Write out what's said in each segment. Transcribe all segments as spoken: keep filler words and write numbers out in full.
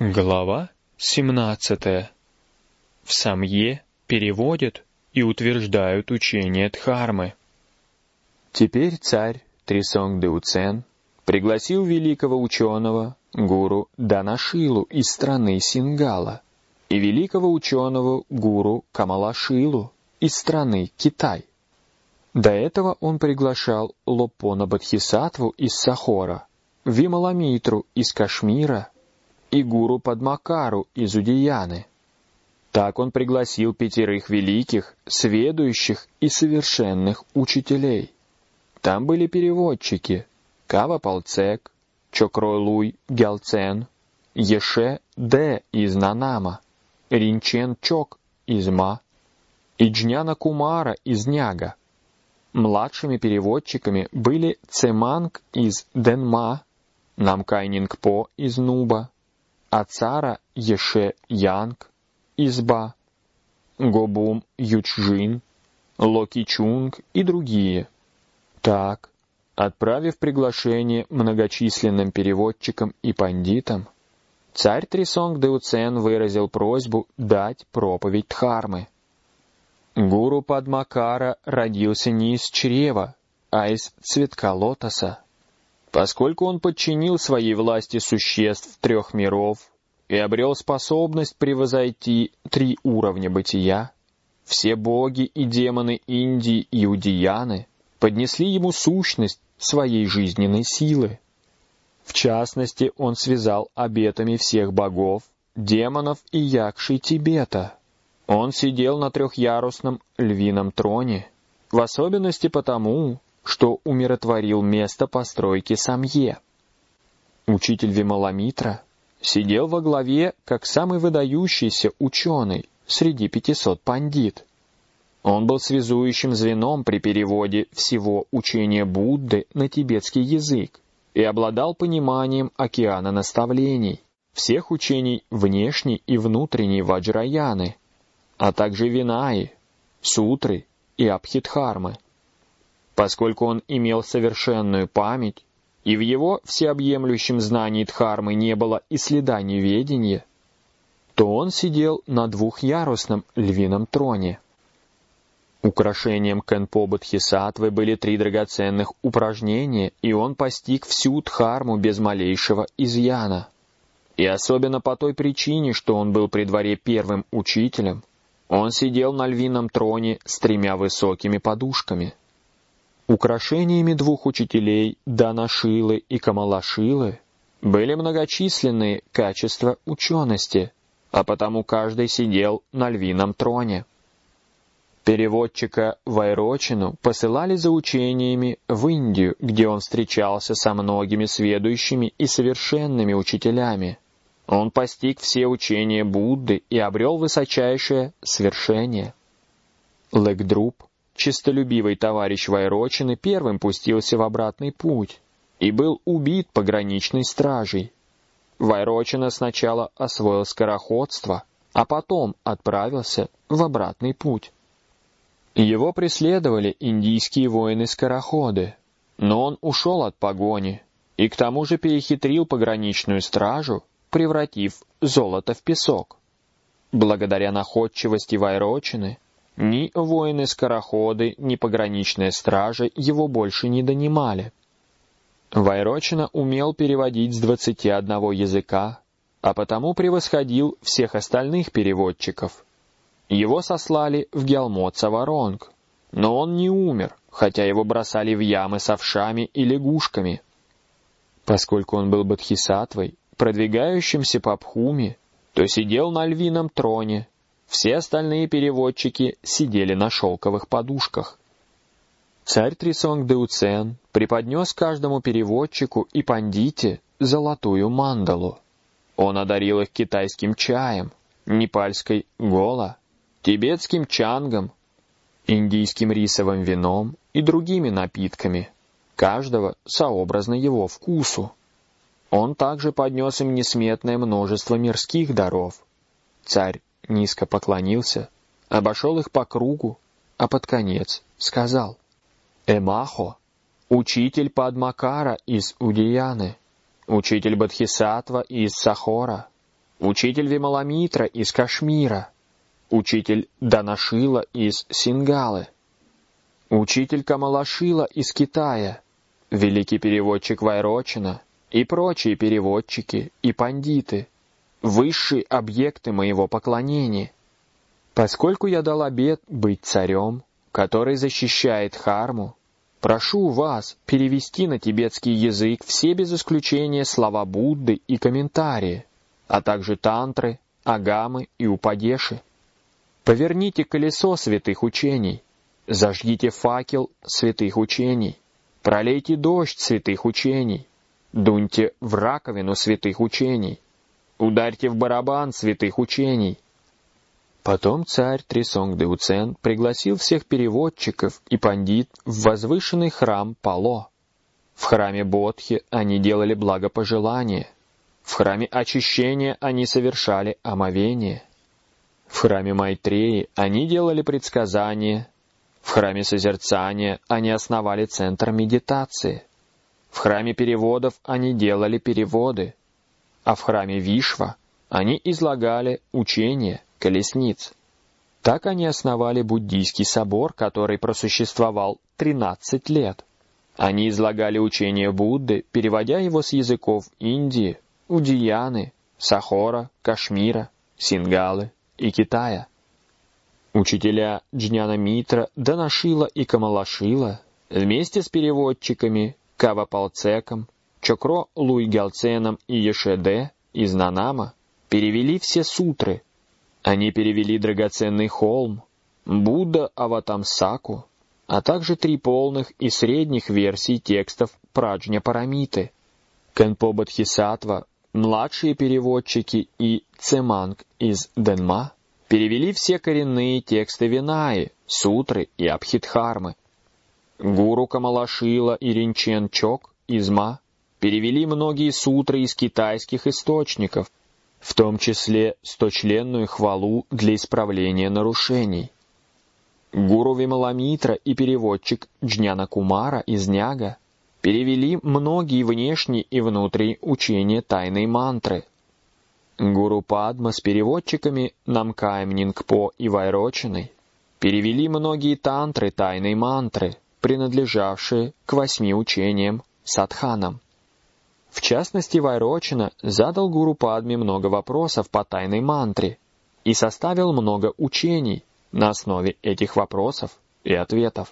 Глава семнадцатая. В Самье переводят и утверждают учение Дхармы. Теперь царь Трисонгдеуцен пригласил великого ученого, гуру Данашилу из страны Сингала и великого ученого гуру Камалашилу из страны Китай. До этого он приглашал Лопона Бодхисаттву из Сахора, Вималамитру из Кашмира и гуру Падмакару из Удияны. Так он пригласил пятерых великих, сведущих и совершенных учителей. Там были переводчики Кава Палцек, Чокролуй Гялцен, Еше Д из Нанама, Ринчен Чок из Ма и Джняна Кумара из Няга. Младшими переводчиками были Цеманг из Денма, Намкай Нингпо из Нуба, Ацара Еше Янг из Ба, Гобум Ючжин, Локи Чунг и другие. Так, отправив приглашение многочисленным переводчикам и пандитам, царь Трисонгдеуцен выразил просьбу дать проповедь Дхармы. Гуру Падмакара родился не из чрева, а из цветка лотоса. Поскольку он подчинил своей власти существ трех миров и обрел способность превзойти три уровня бытия, все боги и демоны Индии и Удияны поднесли ему сущность своей жизненной силы. В частности, он связал обетами всех богов, демонов и якшей Тибета. Он сидел на трехъярусном львином троне, в особенности потому, что умиротворил место постройки Самье. Учитель Вималамитра сидел во главе как самый выдающийся ученый среди пятисот пандит. Он был связующим звеном при переводе всего учения Будды на тибетский язык и обладал пониманием океана наставлений, всех учений внешней и внутренней Ваджраяны, а также Винаи, Сутры и Абхидхармы. Поскольку он имел совершенную память, и в его всеобъемлющем знании Дхармы не было и следа неведения, то он сидел на двухъярусном львином троне. Украшением Кhenpo Бодхисаттвы были три драгоценных упражнения, и он постиг всю Дхарму без малейшего изъяна. И особенно по той причине, что он был при дворе первым учителем, он сидел на львином троне с тремя высокими подушками. Украшениями двух учителей Данашилы и Камалашилы были многочисленные качества учености, а потому каждый сидел на львином троне. Переводчика Вайрочину посылали за учениями в Индию, где он встречался со многими сведущими и совершенными учителями. Он постиг все учения Будды и обрел высочайшее свершение. Лэгдруб, честолюбивый товарищ Вайрочины, первым пустился в обратный путь и был убит пограничной стражей. Вайрочина сначала освоил скороходство, а потом отправился в обратный путь. Его преследовали индийские воины-скороходы, но он ушел от погони и к тому же перехитрил пограничную стражу, превратив золото в песок. Благодаря находчивости Вайрочины ни воины-скороходы, ни пограничная стража его больше не донимали. Вайрочина умел переводить с двадцати одного языка, а потому превосходил всех остальных переводчиков. Его сослали в Гялмот-Саваронг, но он не умер, хотя его бросали в ямы с овшами и лягушками. Поскольку он был бодхисаттвой, продвигающимся по Бхуми, то сидел на львином троне. Все остальные переводчики сидели на шелковых подушках. Царь Трисонгдеуцен преподнес каждому переводчику и пандите золотую мандалу. Он одарил их китайским чаем, непальской гола, тибетским чангом, индийским рисовым вином и другими напитками, каждого сообразно его вкусу. Он также поднес им несметное множество мирских даров. Царь низко поклонился, обошел их по кругу, а под конец сказал: «Эмахо, учитель Падмакара из Удияны, учитель Бодхисаттва из Сахора, учитель Вималамитра из Кашмира, учитель Данашила из Сингалы, учитель Камалашила из Китая, великий переводчик Вайрочина и прочие переводчики и пандиты, высшие объекты моего поклонения. Поскольку я дал обет быть царем, который защищает Дхарму, прошу вас перевести на тибетский язык все без исключения слова Будды и комментарии, а также тантры, агамы и упадеши. Поверните колесо святых учений, зажгите факел святых учений, пролейте дождь святых учений, дуньте в раковину святых учений, ударьте в барабан святых учений. Потом царь Трисонгдеуцен пригласил всех переводчиков и пандит в возвышенный храм Пало. В храме Бодхи они делали благопожелания, в храме очищения они совершали омовение, в храме Майтреи они делали предсказания, в храме созерцания они основали центр медитации, в храме переводов они делали переводы, а в храме Вишва они излагали учения колесниц. Так они основали буддийский собор, который просуществовал тринадцать лет. Они излагали учение Будды, переводя его с языков Индии, Удияны, Сахора, Кашмира, Сингалы и Китая. Учителя Джняна Митра, Данашила и Камалашила вместе с переводчиками Кавапалцеком, Чокро Луйгялценом и Ешеде из Нанама перевели все сутры. Они перевели драгоценный холм, Будда Аватамсаку, а также три полных и средних версий текстов Праджня Парамиты. Кенпо Бодхисаттва, младшие переводчики и Цеманг из Денма перевели все коренные тексты Винаи, сутры и Абхидхармы. Гуру Камалашила и Ринчен Чок из Ма перевели многие сутры из китайских источников, в том числе сточленную хвалу для исправления нарушений. Гуру Вималамитра и переводчик Джняна Кумара из Няга перевели многие внешние и внутренние учения тайной мантры. Гуру Падма с переводчиками Намкаем Нингпо и Вайрочиной перевели многие тантры тайной мантры, принадлежавшие к восьми учениям садханам. В частности, Вайрочина задал Гуру Падме много вопросов по тайной мантре и составил много учений на основе этих вопросов и ответов.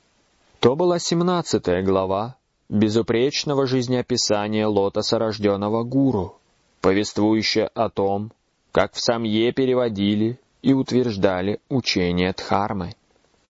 То была семнадцатая глава безупречного жизнеописания лотоса рожденного гуру, повествующая о том, как в Самье переводили и утверждали учение Дхармы.